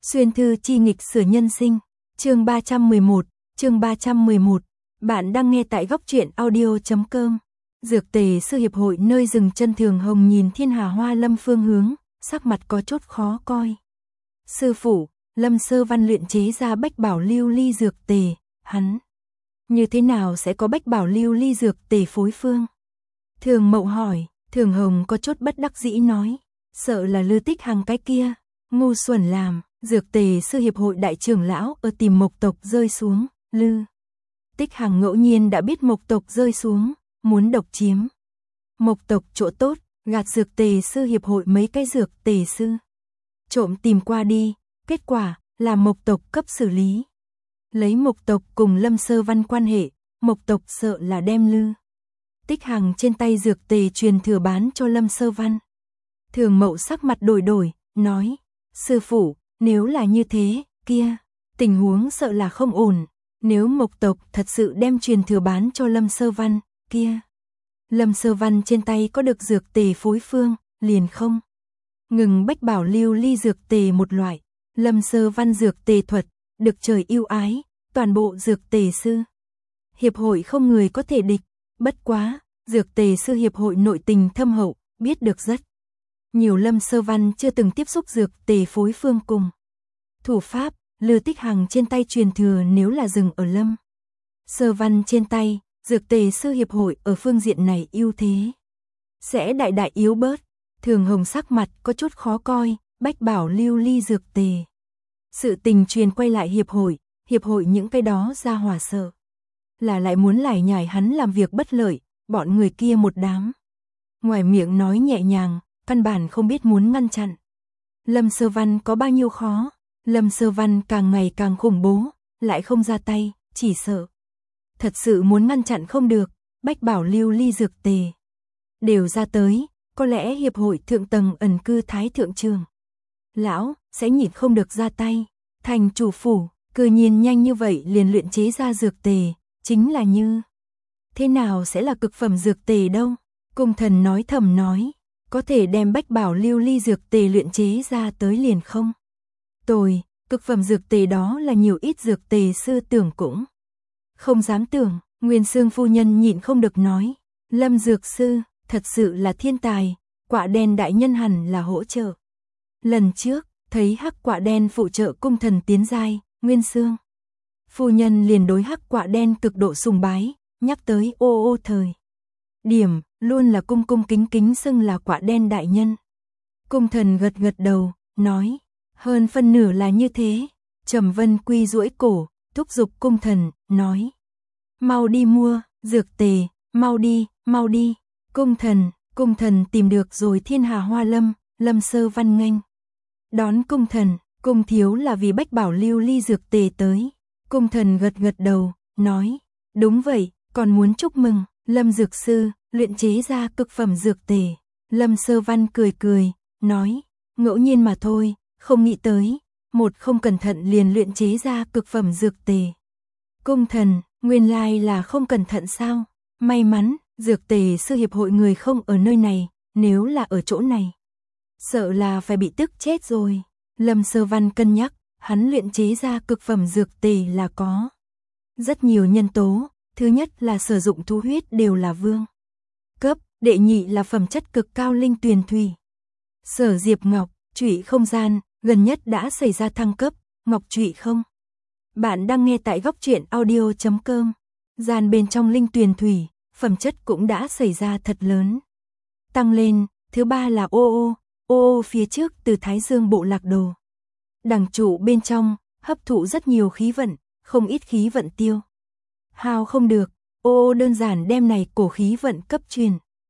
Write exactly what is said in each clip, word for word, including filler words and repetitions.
Xuyên thư chi nghịch sửa nhân sinh, chương ba trăm mười một, chương ba trăm mười một. Bạn đang nghe tại góc truyện audio chấm com. Dược tề sư hiệp hội nơi dừng chân Thường Hồng nhìn Thiên Hà Hoa Lâm phương hướng, sắc mặt có chút khó coi. Sư phụ, Lâm Sơ Văn luyện chế ra bách bảo lưu ly dược tề, hắn như thế nào sẽ có bách bảo lưu ly dược tề phối phương? Thường Mậu hỏi. Thường Hồng có chút bất đắc dĩ nói, sợ là Lư Tích Hằng cái kia, ngu xuẩn làm. Dược tề sư hiệp hội đại trưởng lão ở tìm Mộc tộc rơi xuống, Lư Tích Hằng ngẫu nhiên đã biết Mộc tộc rơi xuống, muốn độc chiếm Mộc tộc chỗ tốt, gạt dược tề sư hiệp hội mấy cái dược tề sư. Trộm tìm qua đi, kết quả là Mộc tộc cấp xử lý. Lấy Mộc tộc cùng Lâm Sơ Văn quan hệ, Mộc tộc sợ là đem Lư Tích Hằng trên tay dược tề truyền thừa bán cho Lâm Sơ Văn. Thường Mậu sắc mặt đổi đổi, nói, sư phụ, nếu là như thế, kia, tình huống sợ là không ổn. Nếu Mộc tộc thật sự đem truyền thừa bán cho Lâm Sơ Văn, kia, Lâm Sơ Văn trên tay có được dược tề phối phương, liền không ngừng bách bảo lưu ly dược tề một loại. Lâm Sơ Văn dược tề thuật, được trời yêu ái, toàn bộ dược tề sư hiệp hội không người có thể địch. Bất quá, dược tề sư hiệp hội nội tình thâm hậu, biết được rất nhiều Lâm Sơ Văn chưa từng tiếp xúc dược tề phối phương cùng thủ pháp. Lư Tích Hằng trên tay truyền thừa nếu là dừng ở Lâm Sơ Văn trên tay, dược tề sư hiệp hội ở phương diện này ưu thế sẽ đại đại yếu bớt. Thường Hồng sắc mặt có chút khó coi, bách bảo lưu ly dược tề. Sự tình truyền quay lại hiệp hội, hiệp hội những cái đó ra hỏa sợ là lại muốn lải nhải hắn làm việc bất lợi, bọn người kia một đám ngoài miệng nói nhẹ nhàng, căn bản không biết muốn ngăn chặn Lâm Sơ Văn có bao nhiêu khó. Lâm Sơ Văn càng ngày càng khủng bố, lại không ra tay, chỉ sợ thật sự muốn ngăn chặn không được. Bách bảo lưu ly dược tề đều ra tới, có lẽ hiệp hội thượng tầng ẩn cư thái thượng trường lão sẽ nhịn không được ra tay. Thành chủ phủ cư nhiên nhanh như vậy liền luyện chế ra dược tề, chính là như thế nào sẽ là cực phẩm dược tề đâu? Cung thần nói thầm nói, có thể đem bách bảo lưu ly dược tề luyện chế ra tới liền không tồi. Cực phẩm dược tề đó là nhiều ít dược tề sư tưởng cũng không dám tưởng. Nguyên Xương phu nhân nhịn không được nói, Lâm dược sư thật sự là thiên tài, Quạ Đen đại nhân hẳn là hỗ trợ. Lần trước thấy hắc Quạ Đen phụ trợ cung thần tiến giai, Nguyên Xương phu nhân liền đối hắc Quạ Đen cực độ sùng bái, nhắc tới ô ô thời điểm luôn là cung cung kính kính xưng là Quạ Đen đại nhân. Cung thần gật gật đầu, nói, hơn phân nửa là như thế. Trầm Vân Quy duỗi cổ, thúc giục cung thần, nói, mau đi mua dược tề, mau đi, mau đi. Cung thần, cung thần tìm được rồi Thiên Hà Hoa Lâm. Lâm Sơ Văn nghênh đón cung thần, cung thiếu là vì bách bảo lưu ly dược tề tới. Cung thần gật gật đầu, nói, đúng vậy, còn muốn chúc mừng Lâm dược sư luyện chế ra cực phẩm dược tề. Lâm Sơ Văn cười cười, nói, ngẫu nhiên mà thôi, không nghĩ tới, một không cẩn thận liền luyện chế ra cực phẩm dược tề. Cung thần, nguyên lai là không cẩn thận sao? May mắn, dược tề sư hiệp hội người không ở nơi này, nếu là ở chỗ này, sợ là phải bị tức chết rồi. Lâm Sơ Văn cân nhắc, hắn luyện chế ra cực phẩm dược tề là có rất nhiều nhân tố. Thứ nhất là sử dụng thú huyết đều là vương cấp, đệ nhị là phẩm chất cực cao linh tuyền thủy. Sở Diệp Ngọc, trụy không gian, gần nhất đã xảy ra thăng cấp, ngọc trụy không. Bạn đang nghe tại góc truyện audio chấm com. Gian bên trong linh tuyền thủy, phẩm chất cũng đã xảy ra thật lớn tăng lên. Thứ ba là ô ô, ô ô phía trước từ Thái Dương bộ lạc đồ đằng trụ bên trong, hấp thụ rất nhiều khí vận, không ít khí vận tiêu hao không được, ô ô đơn giản đem này cổ khí vận cấp truyền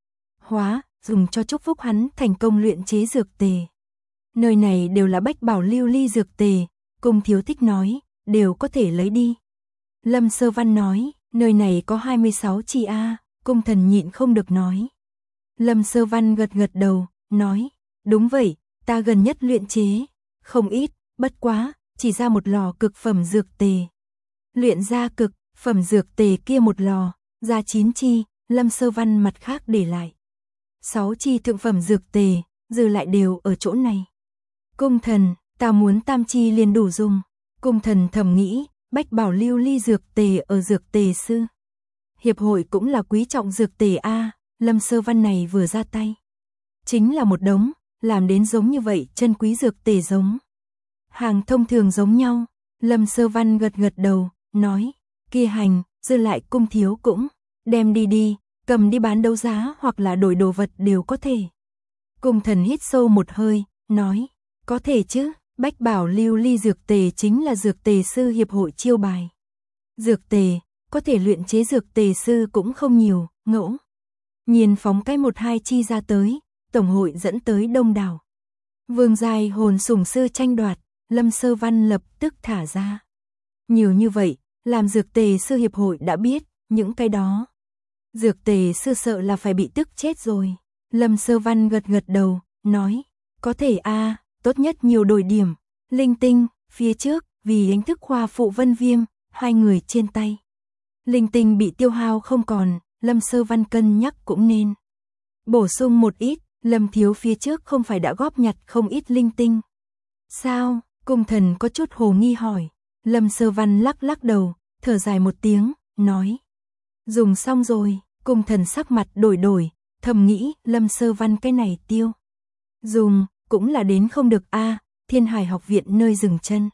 hóa, dùng cho chúc phúc hắn thành công luyện chế dược tề. Nơi này đều là bách bảo lưu ly dược tề, cung thiếu thích nói, đều có thể lấy đi. Lâm Sơ Văn nói, nơi này có hai mươi sáu chi a. Cung thần nhịn không được nói. Lâm Sơ Văn gật gật đầu, nói, đúng vậy, ta gần nhất luyện chế không ít, bất quá, chỉ ra một lò cực phẩm dược tề. Luyện ra cực phẩm dược tề kia một lò, ra chín chi. Lâm Sơ Văn mặt khác để lại sáu chi thượng phẩm dược tề, dư lại đều ở chỗ này. Cung thần, Ta muốn tam chi liền đủ dùng. Cung thần thầm nghĩ, Bách Bảo lưu ly dược tề ở dược tề sư hiệp hội cũng là quý trọng dược tề a, Lâm Sơ Văn này vừa ra tay, chính là một đống, làm đến giống như vậy, chân quý dược tề giống hàng thông thường giống nhau. Lâm Sơ Văn gật gật đầu, nói, kia hành, dư lại cung thiếu cũng đem đi đi, cầm đi bán đấu giá hoặc là đổi đồ vật đều có thể. Cung thần hít sâu một hơi, nói, có thể chứ. Bách Bảo lưu ly dược tề chính là dược tề sư hiệp hội chiêu bài. Dược tề, có thể luyện chế dược tề sư cũng không nhiều, ngẫu nhiên phóng cái một hai chi ra tới, tổng hội dẫn tới đông đảo vương giai hồn sủng sư tranh đoạt. Lâm Sơ Văn lập tức thả ra. Nhiều như vậy, làm dược tề sư hiệp hội đã biết, những cái đó dược tề sư sợ là phải bị tức chết rồi. Lâm Sơ Văn gật gật đầu, nói, có thể a, tốt nhất nhiều đổi điểm. Linh tinh, phía trước, vì đánh thức khoa phụ Vân Viêm, hai người trên tay linh tinh bị tiêu hao không còn, Lâm Sơ Văn cân nhắc cũng nên bổ sung một ít. Lâm thiếu phía trước không phải đã góp nhặt không ít linh tinh sao? Cung thần có chút hồ nghi hỏi. Lâm Sơ Văn lắc lắc đầu, thở dài một tiếng, nói, dùng xong rồi. Cung thần sắc mặt đổi đổi, thầm nghĩ, Lâm Sơ Văn cái này tiêu dùng cũng là đến không được a. Thiên Hải học viện nơi dừng chân.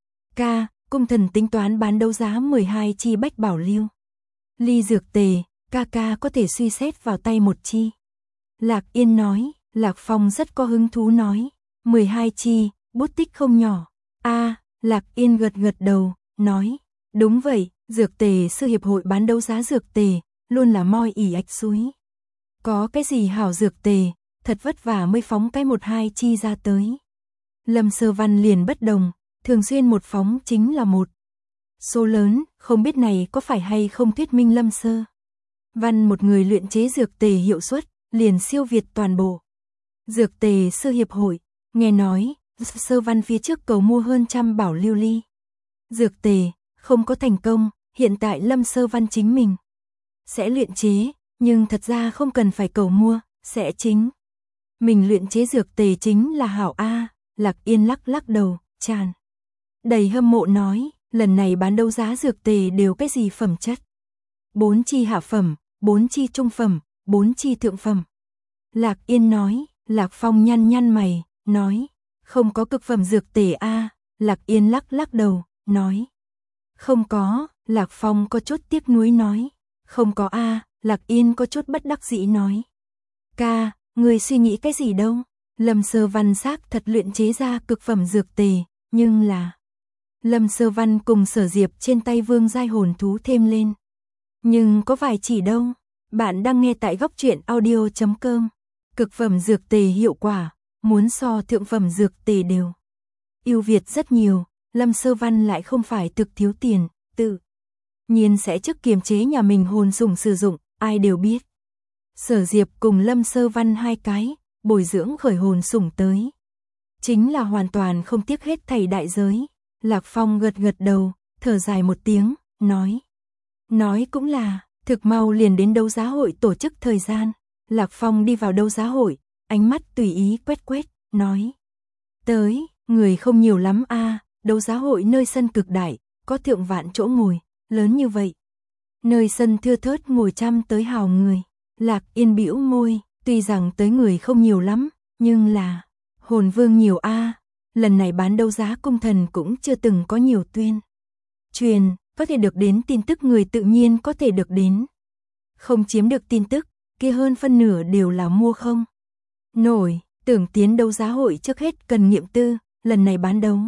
Ca, cung thần tính toán bán đấu giá mười hai chi Bách Bảo lưu ly dược tề, ca ca có thể suy xét vào tay một chi. Lạc Yên nói. Lạc Phong rất có hứng thú nói, mười hai chi, bút tích không nhỏ. A, Lạc Yên gật gật đầu, nói, đúng vậy, dược tề sư hiệp hội bán đấu giá dược tề, luôn là moi ỉ ạch suối. Có cái gì hảo dược tề, thật vất vả mới phóng cái một hai chi ra tới. Lâm Sơ Văn liền bất đồng, thường xuyên một phóng chính là một số lớn, không biết này có phải hay không thuyết minh Lâm Sơ Văn một người luyện chế dược tề hiệu suất, liền siêu việt toàn bộ dược tề sư hiệp hội. Nghe nói, Sơ Văn phía trước cầu mua hơn trăm bảo lưu ly dược tề, không có thành công, hiện tại Lâm Sơ Văn chính mình sẽ luyện chế, nhưng thật ra không cần phải cầu mua, sẽ chính mình luyện chế dược tề chính là hảo a. Lạc Yên lắc lắc đầu, tràn đầy hâm mộ nói, lần này bán đấu giá dược tề đều cái gì phẩm chất? Bốn chi hạ phẩm, bốn chi trung phẩm, bốn chi thượng phẩm. Lạc Yên nói. Lạc Phong nhăn nhăn mày, nói, không có cực phẩm dược tề a. Lạc Yên lắc lắc đầu, nói, không có. Lạc Phong có chút tiếc nuối nói, không có a. Lạc Yên có chút bất đắc dĩ nói, ca, người suy nghĩ cái gì đâu? Lâm Sơ Văn xác thật luyện chế ra cực phẩm dược tề, nhưng là Lâm Sơ Văn cùng Sở Diệp trên tay vương giai hồn thú thêm lên, nhưng có vài chỉ đâu. Bạn đang nghe tại góc truyện audio chấm com. Cực phẩm dược tề hiệu quả, muốn so thượng phẩm dược tề đều ưu việt rất nhiều. Lâm Sơ Văn lại không phải thực thiếu tiền, tự nhiên sẽ trước kiềm chế nhà mình hồn sủng sử dụng, ai đều biết. Sở Diệp cùng Lâm Sơ Văn hai cái, bồi dưỡng khởi hồn sủng tới, chính là hoàn toàn không tiếc hết thảy đại giới. Lạc Phong gật gật đầu, thở dài một tiếng, nói, nói cũng là, thực mau liền đến đấu giá hội tổ chức thời gian. Lạc Phong đi vào đấu giá hội, ánh mắt tùy ý quét quét, nói, tới, người không nhiều lắm a. Đấu giá hội nơi sân cực đại, có thượng vạn chỗ ngồi, lớn như vậy. Nơi sân thưa thớt ngồi trăm tới hào người. Lạc Yên bĩu môi, tuy rằng tới người không nhiều lắm, nhưng là hồn vương nhiều a. Lần này bán đấu giá cung thần cũng chưa từng có nhiều tuyên truyền, có thể được đến tin tức người tự nhiên có thể được đến. Không chiếm được tin tức, kia hơn phân nửa đều là mua không nổi. Tưởng tiến đấu giá hội trước hết cần nghiệm tư, lần này bán đấu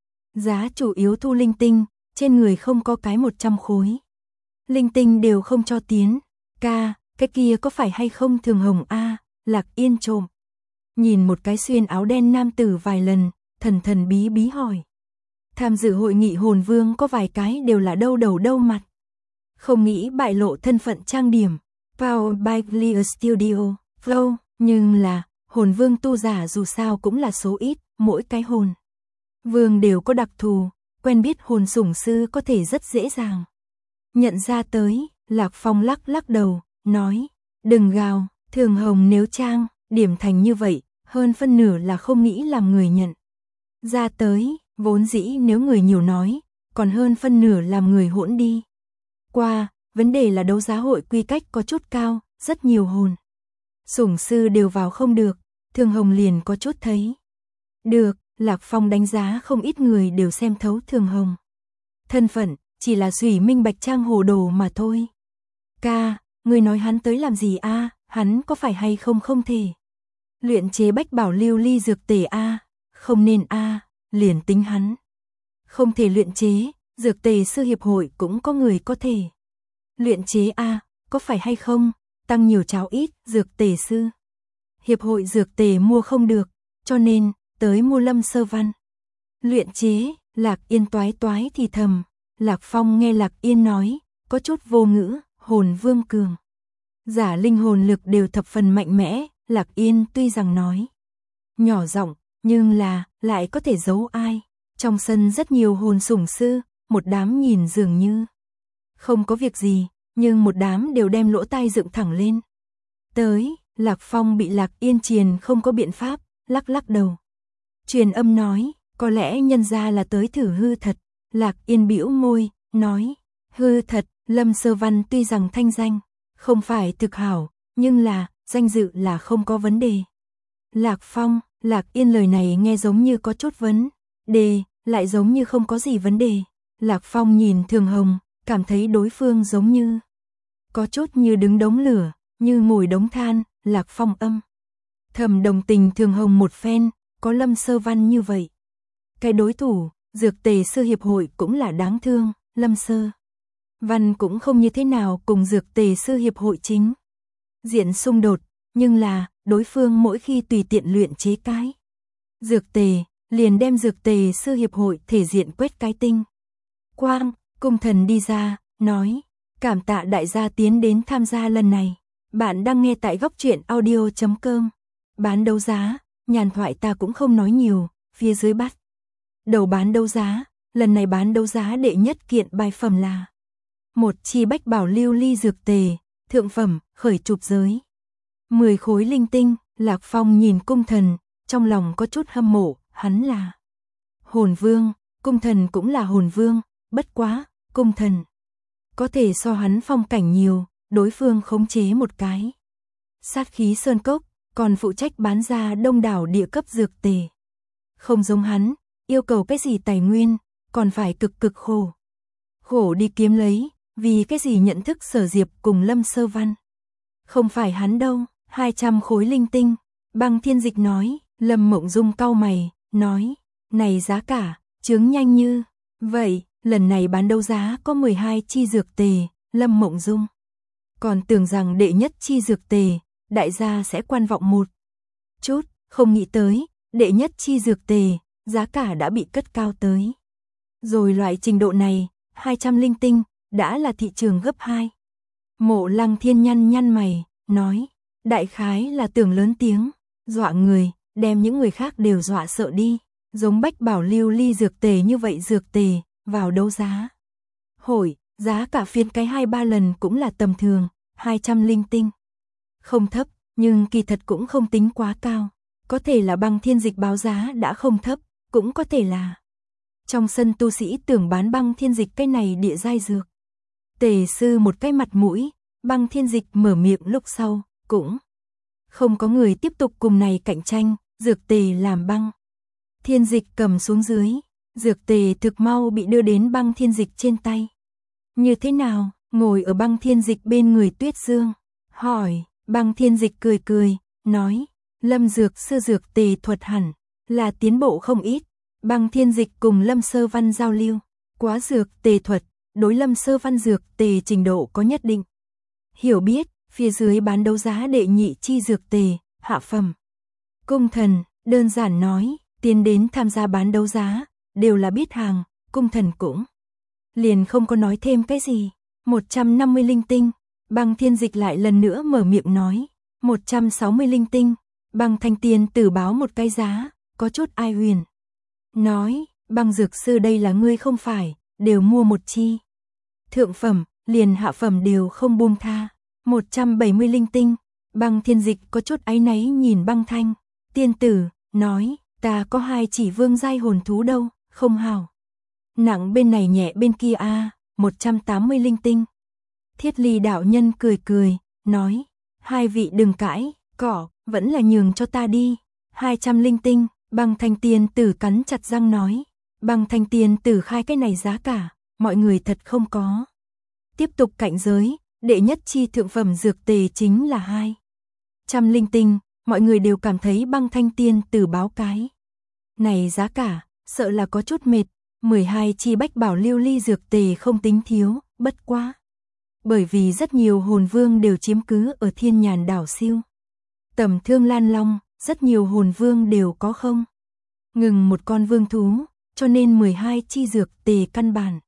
giá chủ yếu thu linh tinh, trên người không có cái một trăm khối linh tinh đều không cho tiến. Ca, cái kia có phải hay không Thường Hồng a? Lạc Yên trộm nhìn một cái xuyên áo đen nam tử vài lần, thần thần bí bí hỏi. Tham dự hội nghị hồn vương có vài cái đều là đâu đầu đâu mặt, không nghĩ bại lộ thân phận trang điểm. Powered by Clear Studio, Flow, nhưng là, hồn vương tu giả dù sao cũng là số ít, mỗi cái hồn vương đều có đặc thù, quen biết hồn sủng sư có thể rất dễ dàng nhận ra tới. Lạc Phong lắc lắc đầu, nói, đừng gào, Thường Hồng nếu trang điểm thành như vậy, hơn phân nửa là không nghĩ làm người nhận ra tới, vốn dĩ nếu người nhiều nói, còn hơn phân nửa làm người hỗn đi. Qua, vấn đề là đấu giá hội quy cách có chút cao, rất nhiều hồn sủng sư đều vào không được, Thường Hồng liền có chút thấy. Được, Lạc Phong đánh giá không ít người đều xem thấu Thường Hồng. Thân phận, chỉ là Thủy Minh Bạch Trang hồ đồ mà thôi. Ca, người nói hắn tới làm gì a? À? Hắn có phải hay không không thể. Luyện chế bách bảo lưu ly dược tề a? À? Không nên a, à, liền tính hắn. Không thể luyện chế, dược tề sư hiệp hội cũng có người có thể. Luyện chế a, à, có phải hay không, tăng nhiều cháo ít, dược tề sư. Hiệp hội dược tề mua không được, cho nên, tới mua Lâm Sơ Văn. Luyện chế, Lạc Yên toái toái thì thầm, Lạc Phong nghe Lạc Yên nói, có chút vô ngữ, hồn vương cường. Giả linh hồn lực đều thập phần mạnh mẽ, Lạc Yên tuy rằng nói nhỏ giọng, nhưng là, lại có thể giấu ai. Trong sân rất nhiều hồn sủng sư, một đám nhìn dường như không có việc gì, nhưng một đám đều đem lỗ tai dựng thẳng lên. Tới, Lạc Phong bị Lạc Yên triền không có biện pháp, lắc lắc đầu. Truyền âm nói, có lẽ nhân ra là tới thử hư thật. Lạc Yên bĩu môi, nói, hư thật, Lâm Sơ Văn tuy rằng thanh danh không phải thực hảo, nhưng là, danh dự là không có vấn đề. Lạc Phong, Lạc Yên lời này nghe giống như có chút vấn đề, lại giống như không có gì vấn đề. Lạc Phong nhìn Thường Hồng, cảm thấy đối phương giống như có chút như đứng đống lửa, như ngồi đống than. Lạc Phong âm thầm đồng tình Thường Hồng một phen, có Lâm Sơ Văn như vậy. Cái đối thủ, dược tề sư hiệp hội cũng là đáng thương, Lâm Sơ Văn cũng không như thế nào cùng dược tề sư hiệp hội chính diện xung đột, nhưng là, đối phương mỗi khi tùy tiện luyện chế cái dược tề, liền đem dược tề sư hiệp hội thể diện quét cái tinh. Quang, cung thần đi ra, nói, cảm tạ đại gia tiến đến tham gia lần này. Bạn đang nghe tại góc truyện audio chấm com. Bán đấu giá, nhàn thoại ta cũng không nói nhiều, phía dưới bắt đầu bán đấu giá, lần này bán đấu giá đệ nhất kiện bài phẩm là một chi bách bảo lưu ly dược tề, thượng phẩm, khởi chụp giới. mười khối linh tinh, Lạc Phong nhìn cung thần, trong lòng có chút hâm mộ, hắn là hồn vương, cung thần cũng là hồn vương, bất quá, cung thần có thể so hắn phong cảnh nhiều, đối phương khống chế một cái sát khí sơn cốc, còn phụ trách bán ra đông đảo địa cấp dược tề. Không giống hắn, yêu cầu cái gì tài nguyên, còn phải cực cực khổ. Khổ đi kiếm lấy, vì cái gì nhận thức Sở Diệp cùng Lâm Sơ Văn. Không phải hắn đâu, hai trăm khối linh tinh. Băng Thiên Dịch nói, Lâm Mộng Dung cau mày, nói, này giá cả, chướng nhanh như. Vậy, lần này bán đấu giá có mười hai chi dược tề, Lâm Mộng Dung còn tưởng rằng đệ nhất chi dược tề, đại gia sẽ quan vọng một chút, không nghĩ tới, đệ nhất chi dược tề, giá cả đã bị cất cao tới. Rồi loại trình độ này, hai trăm linh tinh, đã là thị trường gấp hai. Mộ Lăng Thiên nhăn nhăn mày, nói, đại khái là tưởng lớn tiếng, dọa người, đem những người khác đều dọa sợ đi, giống bách bảo lưu ly dược tề như vậy dược tề, vào đấu giá. Hội, giá cả phiên cái hai ba lần cũng là tầm thường, hai trăm linh tinh. Không thấp, nhưng kỳ thật cũng không tính quá cao. Có thể là Băng Thiên Dịch báo giá đã không thấp, cũng có thể là trong sân tu sĩ tưởng bán Băng Thiên Dịch cái này địa giai dược. Tề sư một cái mặt mũi, Băng Thiên Dịch mở miệng lúc sau, cũng không có người tiếp tục cùng này cạnh tranh, dược tề làm Băng Thiên Dịch cầm xuống dưới, dược tề thực mau bị đưa đến Băng Thiên Dịch trên tay. Như thế nào, ngồi ở Băng Thiên Dịch bên người Tuyết Dương, hỏi, Băng Thiên Dịch cười cười, nói, Lâm dược sư dược tề thuật hẳn là tiến bộ không ít. Băng Thiên Dịch cùng Lâm Sơ Văn giao lưu, quá dược tề thuật, đối Lâm Sơ Văn dược tề trình độ có nhất định hiểu biết, phía dưới bán đấu giá đệ nhị chi dược tề, hạ phẩm. Cung thần, đơn giản nói, tiến đến tham gia bán đấu giá, đều là biết hàng, cung thần cũng liền không có nói thêm cái gì. một trăm năm mươi linh tinh, Băng Thiên Dịch lại lần nữa mở miệng nói, một trăm sáu mươi linh tinh, Băng Thanh Tiên tử báo một cái giá, có chút ai huyền. Nói, Băng dược sư đây là ngươi không phải, đều mua một chi. Thượng phẩm, liền hạ phẩm đều không buông tha, một trăm bảy mươi linh tinh, Băng Thiên Dịch có chút áy náy nhìn Băng Thanh Tiên tử, nói, Ta có hai chỉ vương giai hồn thú đâu, không hào. Nặng bên này nhẹ bên kia a, à, một trăm tám mươi linh tinh. Thiết Ly đạo nhân cười cười, nói, hai vị đừng cãi, cỏ, vẫn là nhường cho ta đi. hai trăm linh tinh, Băng Thanh Tiên Tử cắn chặt răng nói. Băng Thanh Tiên Tử khai cái này giá cả, mọi người thật không có. Tiếp tục cạnh giới, đệ nhất chi thượng phẩm dược tề chính là hai trăm linh tinh, mọi người đều cảm thấy Băng Thanh Tiên Tử báo cái này giá cả, sợ là có chút mệt. mười hai chi bách bảo lưu ly dược tề không tính thiếu, bất quá. Bởi vì rất nhiều hồn vương đều chiếm cứ ở Thiên Nhàn đảo siêu tầm Thương Lan Long, rất nhiều hồn vương đều có không ngừng một con vương thú, cho nên mười hai chi dược tề căn bản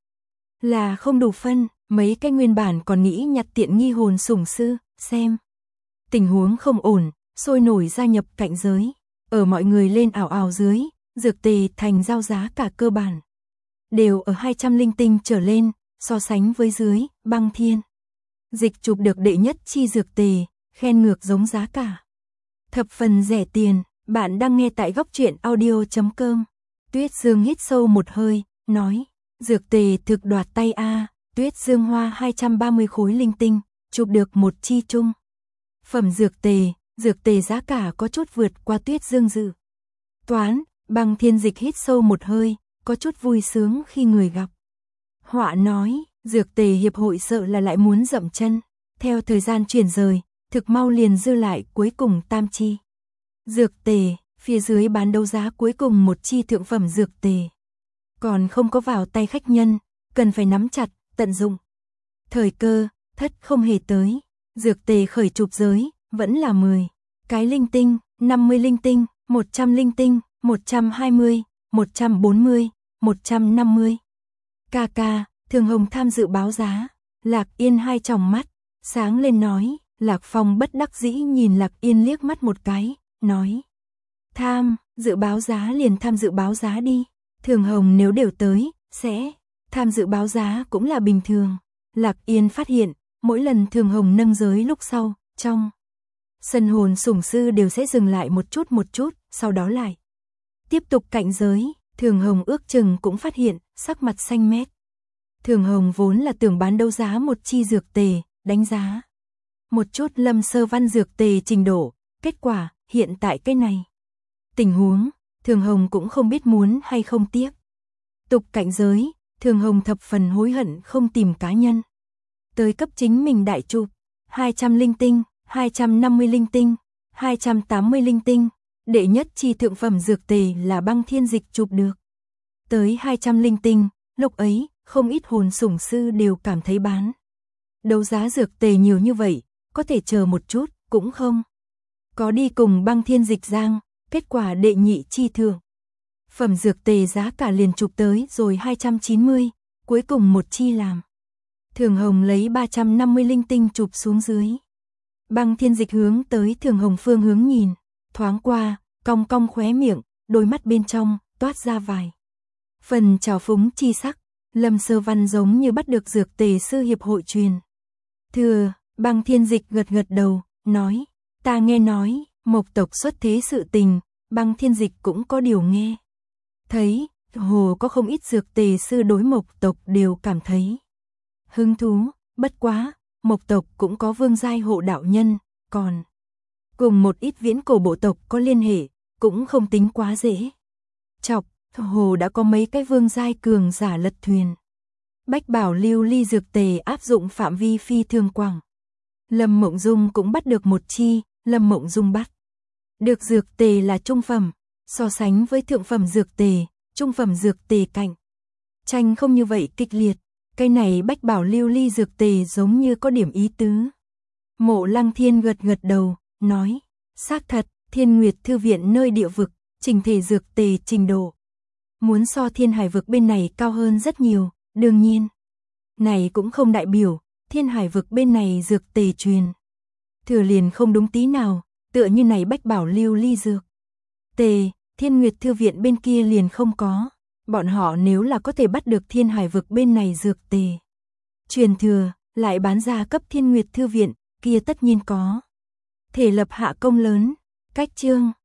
là không đủ phân. Mấy cái nguyên bản còn nghĩ nhặt tiện nghi hồn sủng sư, xem tình huống không ổn, sôi nổi gia nhập cạnh giới. Ở mọi người lên ảo ảo dưới, dược tề thành giao giá cả cơ bản đều ở hai trăm linh tinh trở lên, so sánh với dưới, Băng Thiên Dịch chụp được đệ nhất chi dược tề, khen ngược giống giá cả thập phần rẻ tiền. Bạn đang nghe tại góc truyện audio chấm com. Tuyết Dương hít sâu một hơi, nói, dược tề thực đoạt tay a. Tuyết Dương hoa hai trăm ba mươi khối linh tinh, chụp được một chi trung phẩm dược tề, dược tề giá cả có chút vượt qua Tuyết Dương dự toán. Băng Thiên Dịch hít sâu một hơi, có chút vui sướng khi người gặp họa, nói, dược tề hiệp hội sợ là lại muốn dậm chân. Theo thời gian chuyển rời, thực mau liền dư lại cuối cùng tam chi dược tề, phía dưới bán đấu giá cuối cùng một chi thượng phẩm dược tề còn không có vào tay khách nhân, cần phải nắm chặt, tận dụng thời cơ. Thất không hề tới, dược tề khởi chụp giới vẫn là mười cái linh tinh, năm mươi linh tinh, một trăm linh tinh, một trăm hai mươi, một trăm bốn mươi, một trăm năm mươi. Ca ca, Thường Hồng tham dự báo giá. Lạc Yên hai tròng mắt sáng lên nói. Lạc Phong bất đắc dĩ nhìn Lạc Yên liếc mắt một cái, nói, tham dự báo giá liền tham dự báo giá đi. Thường Hồng nếu đều tới, sẽ tham dự báo giá cũng là bình thường. Lạc Yên phát hiện, mỗi lần Thường Hồng nâng giới lúc sau, trong sân hồn sủng sư đều sẽ dừng lại một chút một chút, sau đó lại tiếp tục cạnh giới. Thường Hồng ước chừng cũng phát hiện, sắc mặt xanh mét. Thường Hồng vốn là tưởng bán đấu giá một chi dược tề, đánh giá một chút Lâm Sơ Văn dược tề trình độ, kết quả, hiện tại cái này tình huống, Thường Hồng cũng không biết muốn hay không tiếc tục cạnh giới. Thường Hồng thập phần hối hận không tìm cá nhân tới cấp chính mình đại chụp. Hai trăm linh tinh, hai trăm năm mươi linh tinh, hai trăm tám mươi linh tinh. Đệ nhất chi thượng phẩm dược tề là Băng Thiên Dịch chụp được tới hai trăm linh tinh. Lúc ấy, không ít hồn sủng sư đều cảm thấy bán đấu giá dược tề nhiều như vậy, có thể chờ một chút, cũng không có đi cùng Băng Thiên Dịch giang. Kết quả đệ nhị chi thượng phẩm dược tề giá cả liền chụp tới rồi hai trăm chín mươi, cuối cùng một chi làm Thường Hồng lấy ba trăm năm mươi linh tinh chụp xuống dưới. Băng Thiên Dịch hướng tới Thường Hồng phương hướng nhìn, thoáng qua, cong cong khóe miệng, đôi mắt bên trong toát ra vài phần trào phúng chi sắc. Lâm Sơ Văn giống như bắt được dược tề sư hiệp hội truyền thừa. Băng Thiên Dịch gật gật đầu, nói, ta nghe nói Mộc tộc xuất thế sự tình. Băng Thiên Dịch cũng có điều nghe thấy, hồ có không ít dược tề sư đối Mộc tộc đều cảm thấy hứng thú. Bất quá, Mộc tộc cũng có vương giai hộ đạo nhân, còn cùng một ít viễn cổ bộ tộc có liên hệ, cũng không tính quá dễ chọc. Hồ đã có mấy cái vương giai cường giả lật thuyền. Bách bảo lưu ly dược tề áp dụng phạm vi phi thường quảng. Lâm Mộng Dung cũng bắt được một chi. Lâm Mộng Dung bắt được dược tề là trung phẩm, so sánh với thượng phẩm dược tề, trung phẩm dược tề cạnh tranh không như vậy kịch liệt. Cái này bách bảo lưu ly dược tề giống như có điểm ý tứ. Mộ Lăng Thiên gật gật đầu, nói, xác thật, Thiên Nguyệt Thư Viện nơi địa vực, trình thể dược tề trình độ muốn so Thiên Hải vực bên này cao hơn rất nhiều. Đương nhiên, này cũng không đại biểu Thiên Hải vực bên này dược tề truyền thừa liền không đúng tí nào. Tựa như này bách bảo lưu ly dược tề, Thiên Nguyệt Thư Viện bên kia liền không có. Bọn họ nếu là có thể bắt được Thiên Hải vực bên này dược tề truyền thừa, lại bán ra cấp Thiên Nguyệt Thư Viện, kia tất nhiên có thể lập hạ công lớn. Cách chương